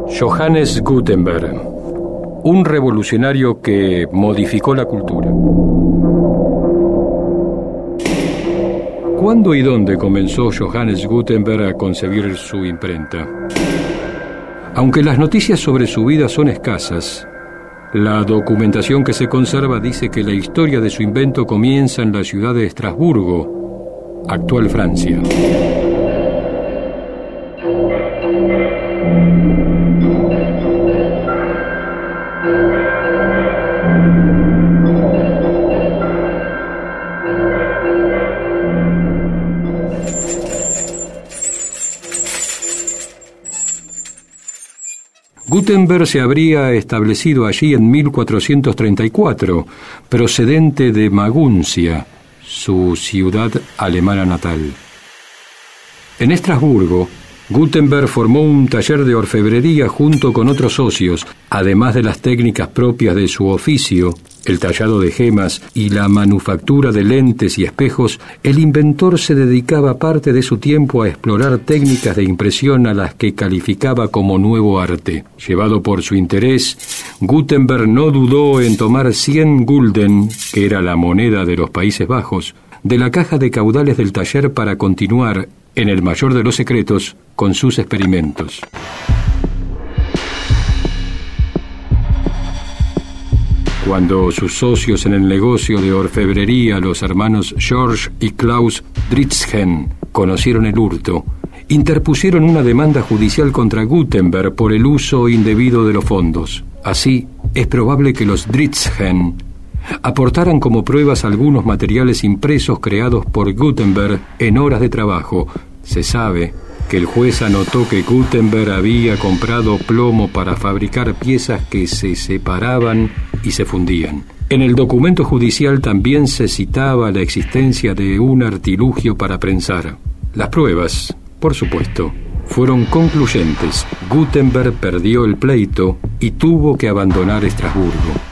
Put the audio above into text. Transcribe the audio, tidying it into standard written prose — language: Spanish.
Johannes Gutenberg, un revolucionario que modificó la cultura. ¿Cuándo y dónde comenzó Johannes Gutenberg a concebir su imprenta? Aunque las noticias sobre su vida son escasas, la documentación que se conserva dice que la historia de su invento comienza en la ciudad de Estrasburgo, actual Francia. Gutenberg se habría establecido allí en 1434, procedente de Maguncia, su ciudad alemana natal. En Estrasburgo, Gutenberg formó un taller de orfebrería junto con otros socios, además de las técnicas propias de su oficio, el tallado de gemas y la manufactura de lentes y espejos. El inventor se dedicaba parte de su tiempo a explorar técnicas de impresión a las que calificaba como nuevo arte. Llevado por su interés, Gutenberg no dudó en tomar 100 gulden, que era la moneda de los Países Bajos, de la caja de caudales del taller para continuar, en el mayor de los secretos, con sus experimentos. Cuando sus socios en el negocio de orfebrería, los hermanos George y Klaus Dritzhen, conocieron el hurto, interpusieron una demanda judicial contra Gutenberg por el uso indebido de los fondos. Así, es probable que los Dritzhen aportaran como pruebas algunos materiales impresos creados por Gutenberg en horas de trabajo. Se sabe que el juez anotó que Gutenberg había comprado plomo para fabricar piezas que se separaban y se fundían. En el documento judicial también se citaba la existencia de un artilugio para prensar. Las pruebas, por supuesto, fueron concluyentes. Gutenberg perdió el pleito y tuvo que abandonar Estrasburgo.